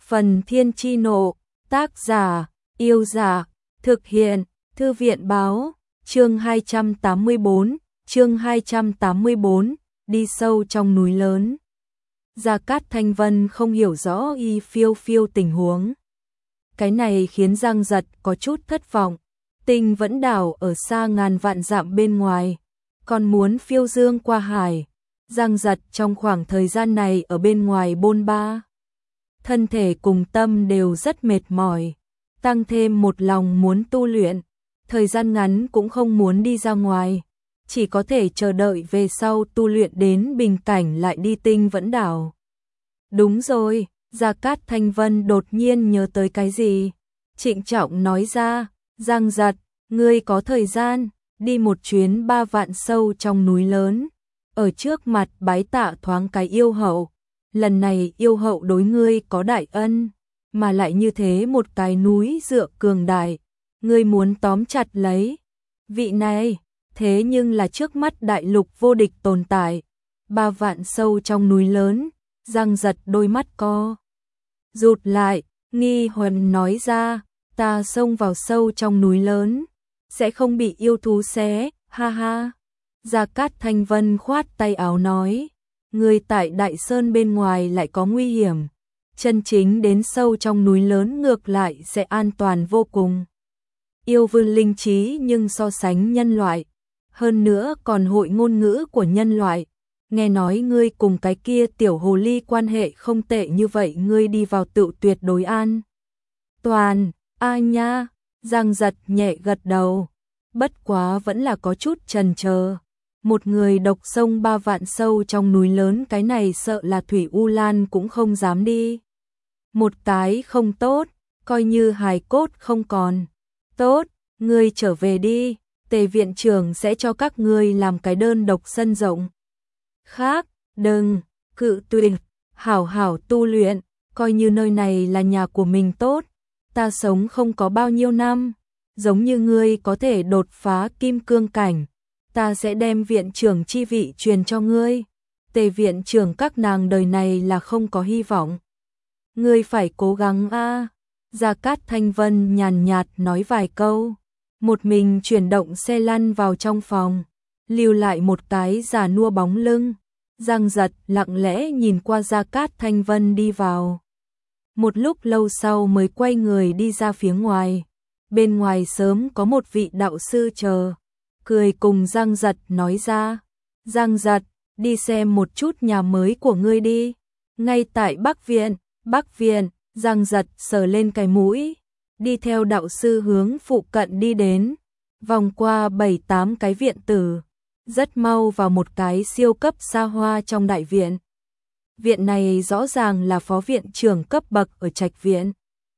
Phần Thiên Chi Nộ, tác giả, Yêu Dạ, thực hiện, Thư viện Báo, chương 284, đi sâu trong núi lớn. Gia Cát Thanh Vân không hiểu rõ Y Phiêu Phiêu tình huống. Cái này khiến Giang Giật có chút thất vọng. Tinh Vẫn Đảo ở xa ngàn vạn dặm bên ngoài, còn muốn phiêu dương qua hải. Giang Giật trong khoảng thời gian này ở bên ngoài bôn ba, thân thể cùng tâm đều rất mệt mỏi, tăng thêm một lòng muốn tu luyện, thời gian ngắn cũng không muốn đi ra ngoài, chỉ có thể chờ đợi về sau tu luyện đến bình cảnh lại đi Tinh Vẫn Đảo. Đúng rồi, Gia Cát Thanh Vân đột nhiên nhớ tới cái gì, trịnh trọng nói ra, Giang Giật, ngươi có thời gian, đi một chuyến 3 vạn sâu trong núi lớn, ở trước mặt bái tạ thoáng cái yêu hậu. Lần này yêu hậu đối ngươi có đại ân, mà lại như thế một cái núi dựa cường đại, ngươi muốn tóm chặt lấy. Vị này, thế nhưng là trước mắt đại lục vô địch tồn tại, 3 vạn sâu trong núi lớn. Giang Giật đôi mắt co rụt lại, nghi huần nói ra, ta xông vào sâu trong núi lớn, sẽ không bị yêu thú xé, ha ha. Gia Cát Thanh Vân khoát tay áo nói, người tại Đại Sơn bên ngoài lại có nguy hiểm, chân chính đến sâu trong núi lớn ngược lại sẽ an toàn vô cùng. Yêu vương linh trí nhưng so sánh nhân loại, hơn nữa còn hội ngôn ngữ của nhân loại. Nghe nói ngươi cùng cái kia tiểu hồ ly quan hệ không tệ như vậy, ngươi đi vào tự tuyệt đối an toàn. A nha, Giang Giật nhẹ gật đầu, bất quá vẫn là có chút chần chờ. Một người độc sông 3 vạn sâu trong núi lớn, cái này sợ là Thủy U Lan cũng không dám đi. Một cái không tốt, coi như hài cốt không còn. Tốt, ngươi trở về đi, Tề viện trưởng sẽ cho các ngươi làm cái đơn độc sân rộng. Khác, đừng, cự tuyệt, hảo hảo tu luyện, coi như nơi này là nhà của mình tốt. Ta sống không có bao nhiêu năm, giống như ngươi có thể đột phá kim cương cảnh, ta sẽ đem viện trưởng chi vị truyền cho ngươi. Tề viện trưởng các nàng đời này là không có hy vọng. Ngươi phải cố gắng a. Gia Cát Thanh Vân nhàn nhạt nói vài câu, một mình chuyển động xe lăn vào trong phòng, lưu lại một cái già nua bóng lưng. Giang Giật lặng lẽ nhìn qua Gia Cát Thanh Vân đi vào. Một lúc lâu sau mới quay người đi ra phía ngoài. Bên ngoài sớm có một vị đạo sư chờ, cười cùng Giang Giật nói ra, Giang Giật, đi xem một chút nhà mới của ngươi đi. Ngay tại Bắc Viện. Bắc Viện, Giang Giật sờ lên cái mũi, đi theo đạo sư hướng phụ cận đi đến, vòng qua 7-8 cái viện tử, rất mau vào một cái siêu cấp xa hoa trong đại viện. Viện này rõ ràng là phó viện trưởng cấp bậc ở Trạch Viện.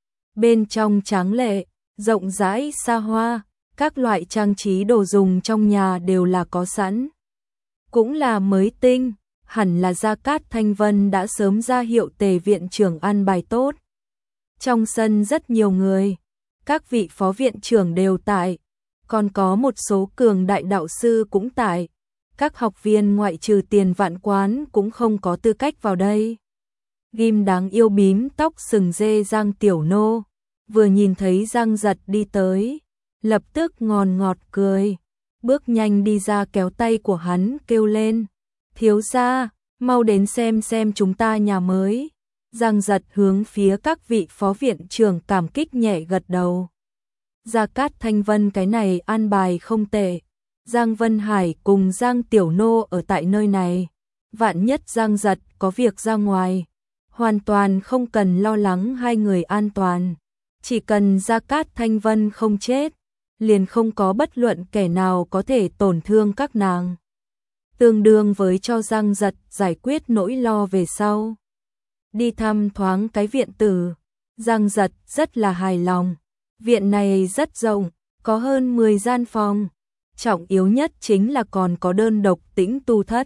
Bên trong tráng lệ, rộng rãi xa hoa, các loại trang trí đồ dùng trong nhà đều là có sẵn, cũng là mới tinh, hẳn là Gia Cát Thanh Vân đã sớm ra hiệu Tề viện trưởng an bài tốt. Trong sân rất nhiều người, các vị phó viện trưởng đều tại, còn có một số cường đại đạo sư cũng tại. Các học viên ngoại trừ Tiền Vạn Quán cũng không có tư cách vào đây. Ghim đáng yêu bím tóc sừng dê Giang Tiểu Nô, vừa nhìn thấy Giang Giật đi tới, lập tức ngòn ngọt cười, bước nhanh đi ra kéo tay của hắn kêu lên, thiếu gia, mau đến xem chúng ta nhà mới. Giang Giật hướng phía các vị phó viện trưởng cảm kích nhẹ gật đầu. Gia Cát Thanh Vân cái này an bài không tệ. Giang Vân Hải cùng Giang Tiểu Nô ở tại nơi này, vạn nhất Giang Giật có việc ra ngoài, hoàn toàn không cần lo lắng hai người an toàn. Chỉ cần Gia Cát Thanh Vân không chết, liền không có bất luận kẻ nào có thể tổn thương các nàng. Tương đương với cho Giang Giật giải quyết nỗi lo về sau. Đi thăm thoáng cái viện tử, Giang Giật rất là hài lòng. Viện này rất rộng, có hơn 10 gian phòng. Trọng yếu nhất chính là còn có đơn độc tĩnh tu thất.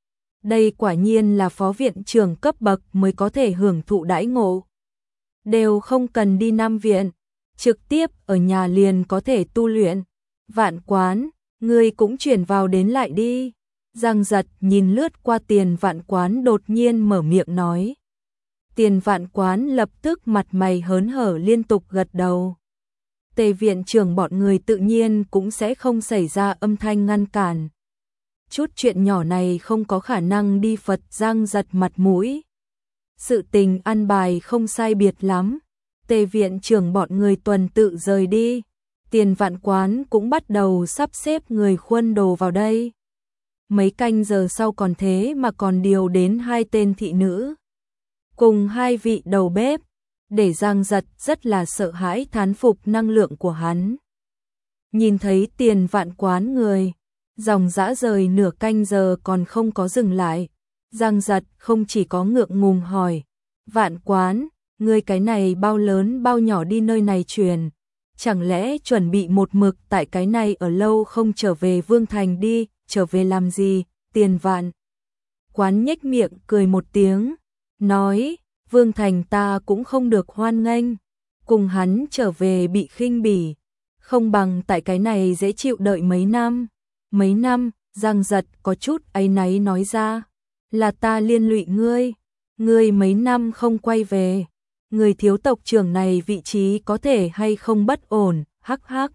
Đây quả nhiên là phó viện trưởng cấp bậc mới có thể hưởng thụ đãi ngộ. Đều không cần đi Nam viện, trực tiếp ở nhà liền có thể tu luyện. Vạn Quán, ngươi cũng chuyển vào đến lại đi. Giang Giật nhìn lướt qua Tiền Vạn Quán đột nhiên mở miệng nói. Tiền Vạn Quán lập tức mặt mày hớn hở liên tục gật đầu. Tề viện trưởng bọn người tự nhiên cũng sẽ không xảy ra âm thanh ngăn cản. Chút chuyện nhỏ này không có khả năng đi Phật Giang giật mặt mũi. Sự tình ăn bài không sai biệt lắm. Tề viện trưởng bọn người tuần tự rời đi. Tiền Vạn Quán cũng bắt đầu sắp xếp người khuân đồ vào đây. Mấy canh giờ sau còn thế mà còn điều đến 2 tên thị nữ. Cùng 2 vị đầu bếp. Để Giang Giật rất là sợ hãi thán phục năng lượng của hắn. Nhìn thấy Tiền Vạn Quán người. Dòng dã rời nửa canh giờ còn không có dừng lại. Giang Giật không chỉ có ngượng ngùng hỏi. Vạn Quán, ngươi cái này bao lớn bao nhỏ đi nơi này truyền. Chẳng lẽ chuẩn bị một mực tại cái này ở lâu không trở về Vương Thành đi, trở về làm gì? Tiền Vạn Quán nhếch miệng cười một tiếng, nói, Vương Thành ta cũng không được hoan nghênh, cùng hắn trở về bị khinh bỉ, không bằng tại cái này dễ chịu đợi mấy năm. Mấy năm, Giang Giật có chút áy náy nói ra, là ta liên lụy ngươi mấy năm không quay về. Người thiếu tộc trưởng này vị trí có thể hay không bất ổn, hắc hắc.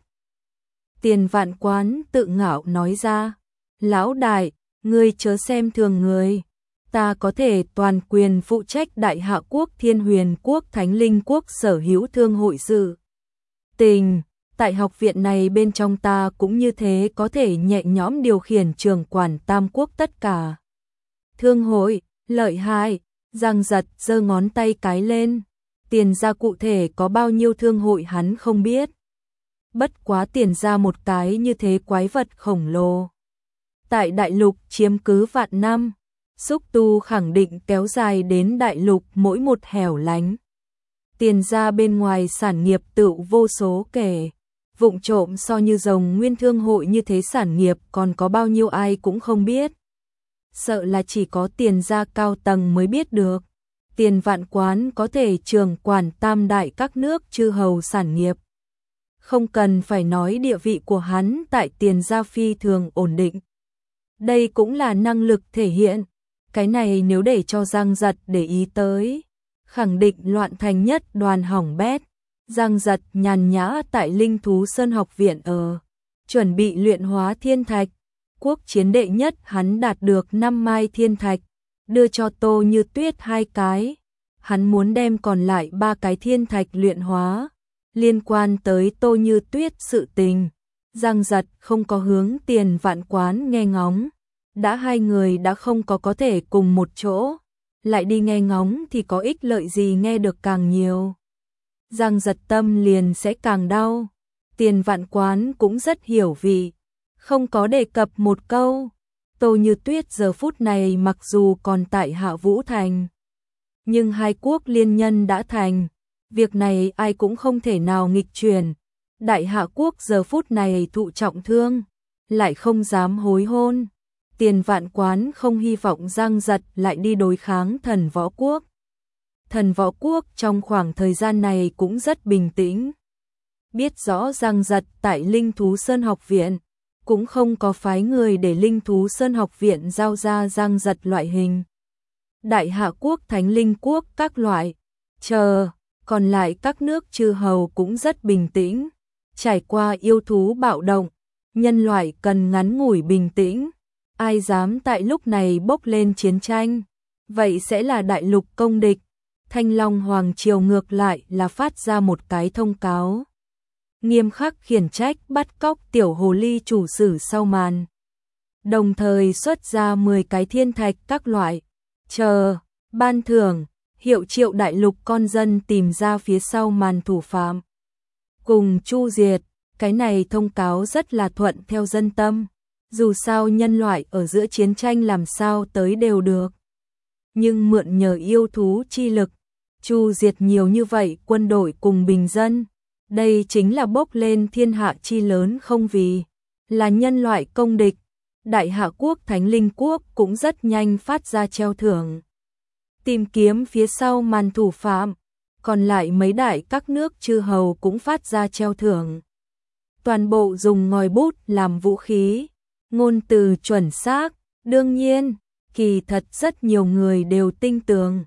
Tiền Vạn Quán tự ngạo nói ra, lão đại, ngươi chớ xem thường người, ta có thể toàn quyền phụ trách Đại Hạ Quốc Thiên Huyền Quốc Thánh Linh Quốc sở hữu thương hội sự tình, tại học viện này bên trong ta cũng như thế có thể nhẹ nhõm điều khiển trưởng quản Tam Quốc tất cả. Thương hội, lợi hại, Giang Giật giơ ngón tay cái lên. Tiền ra cụ thể có bao nhiêu thương hội hắn không biết. Bất quá tiền ra một cái như thế quái vật khổng lồ. Tại đại lục chiếm cứ vạn năm, xúc tu khẳng định kéo dài đến đại lục mỗi một hẻo lánh. Tiền ra bên ngoài sản nghiệp tự vô số kể. Vụng trộm so như rồng nguyên thương hội như thế sản nghiệp còn có bao nhiêu ai cũng không biết. Sợ là chỉ có tiền ra cao tầng mới biết được. Tiền Vạn Quán có thể trưởng quản tam đại các nước chư hầu sản nghiệp. Không cần phải nói địa vị của hắn tại tiền gia phi thường ổn định. Đây cũng là năng lực thể hiện. Cái này nếu để cho Giang Giật để ý tới, khẳng định loạn thành nhất đoàn hỏng bét. Giang Giật nhàn nhã tại Linh Thú Sơn học viện chuẩn bị luyện hóa thiên thạch. Quốc chiến đệ nhất hắn đạt được 5 mai thiên thạch, đưa cho Tô Như Tuyết 2 cái. Hắn muốn đem còn lại 3 cái thiên thạch luyện hóa. Liên quan tới Tô Như Tuyết sự tình, Giang Giật không có hướng Tiền Vạn Quán nghe ngóng. Đã 2 người đã không có thể cùng một chỗ, lại đi nghe ngóng thì có ích lợi gì, nghe được càng nhiều. Giang Giật tâm liền sẽ càng đau. Tiền Vạn Quán cũng rất hiểu vị, không có đề cập một câu. Tô Như Tuyết giờ phút này mặc dù còn tại Hạ Vũ Thành, nhưng 2 quốc liên nhân đã thành. Việc này ai cũng không thể nào nghịch chuyển. Đại Hạ Quốc giờ phút này thụ trọng thương, lại không dám hối hôn. Tiền Vạn Quán không hy vọng Giang Giật lại đi đối kháng Thần Võ Quốc. Thần Võ Quốc trong khoảng thời gian này cũng rất bình tĩnh. Biết rõ Giang Giật tại Linh Thú Sơn học viện, cũng không có phái người để Linh Thú Sơn học viện giao ra Giang Giật loại hình. Đại Hạ Quốc, Thánh Linh Quốc các loại, còn lại các nước chư hầu cũng rất bình tĩnh. Trải qua yêu thú bạo động, nhân loại cần ngắn ngủi bình tĩnh. Ai dám tại lúc này bốc lên chiến tranh, vậy sẽ là đại lục công địch. Thanh Long Hoàng Triều ngược lại là phát ra một cái thông cáo, nghiêm khắc khiển trách bắt cóc tiểu hồ ly chủ sử sau màn. Đồng thời xuất ra 10 cái thiên thạch các loại, ban thưởng, hiệu triệu đại lục con dân tìm ra phía sau màn thủ phạm, cùng chu diệt. Cái này thông cáo rất là thuận theo dân tâm. Dù sao nhân loại ở giữa chiến tranh làm sao tới đều được. Nhưng mượn nhờ yêu thú chi lực, chu diệt nhiều như vậy quân đội cùng bình dân. Đây chính là bốc lên thiên hạ chi lớn không vì là nhân loại công địch. Đại Hạ Quốc, Thánh Linh Quốc cũng rất nhanh phát ra treo thưởng, tìm kiếm phía sau màn thủ phạm. Còn lại mấy đại các nước chư hầu cũng phát ra treo thưởng. Toàn bộ dùng ngòi bút làm vũ khí, ngôn từ chuẩn xác. Đương nhiên, kỳ thật rất nhiều người đều tin tưởng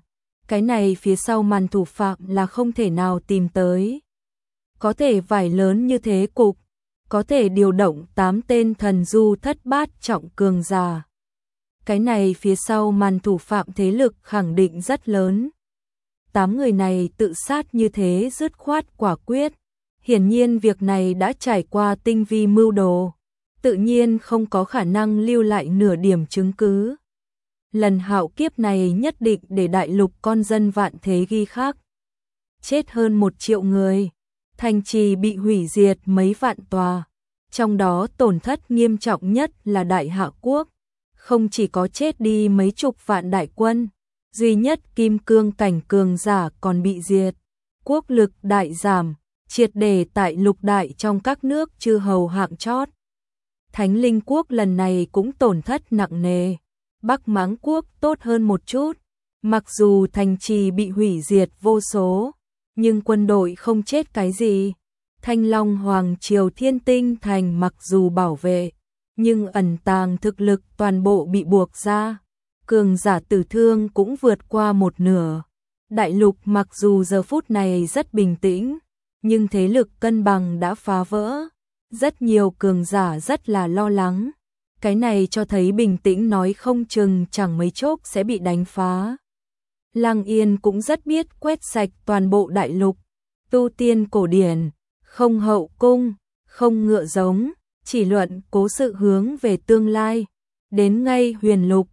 Cái này phía sau màn thủ phạm là không thể nào tìm tới. Có thể vải lớn như thế cục, có thể điều động 8 tên thần du thất bát trọng cường giả. Cái này phía sau màn thủ phạm thế lực khẳng định rất lớn. 8 người này tự sát như thế dứt khoát quả quyết. Hiển nhiên việc này đã trải qua tinh vi mưu đồ, tự nhiên không có khả năng lưu lại nửa điểm chứng cứ. Lần hạo kiếp này nhất định để đại lục con dân vạn thế ghi khắc. Chết hơn 1 triệu người, thành trì bị hủy diệt mấy vạn tòa, trong đó tổn thất nghiêm trọng nhất là Đại Hạ Quốc. Không chỉ có chết đi mấy chục vạn đại quân, duy nhất kim cương cảnh cường giả còn bị diệt. Quốc lực đại giảm, triệt để tại lục đại trong các nước chư hầu hạng chót. Thánh Linh Quốc lần này cũng tổn thất nặng nề. Bắc Mãng Quốc tốt hơn một chút, mặc dù thành trì bị hủy diệt vô số, nhưng quân đội không chết cái gì. Thanh Long Hoàng Triều Thiên Tinh Thành mặc dù bảo vệ, nhưng ẩn tàng thực lực toàn bộ bị buộc ra. Cường giả tử thương cũng vượt qua 1/2. Đại lục mặc dù giờ phút này rất bình tĩnh, nhưng thế lực cân bằng đã phá vỡ. Rất nhiều cường giả rất là lo lắng. Cái này cho thấy bình tĩnh nói không chừng chẳng mấy chốc sẽ bị đánh phá. Lăng Yên cũng rất biết quét sạch toàn bộ đại lục. Tu tiên cổ điển, không hậu cung, không ngựa giống, chỉ luận cố sự hướng về tương lai. Đến ngay huyền lục,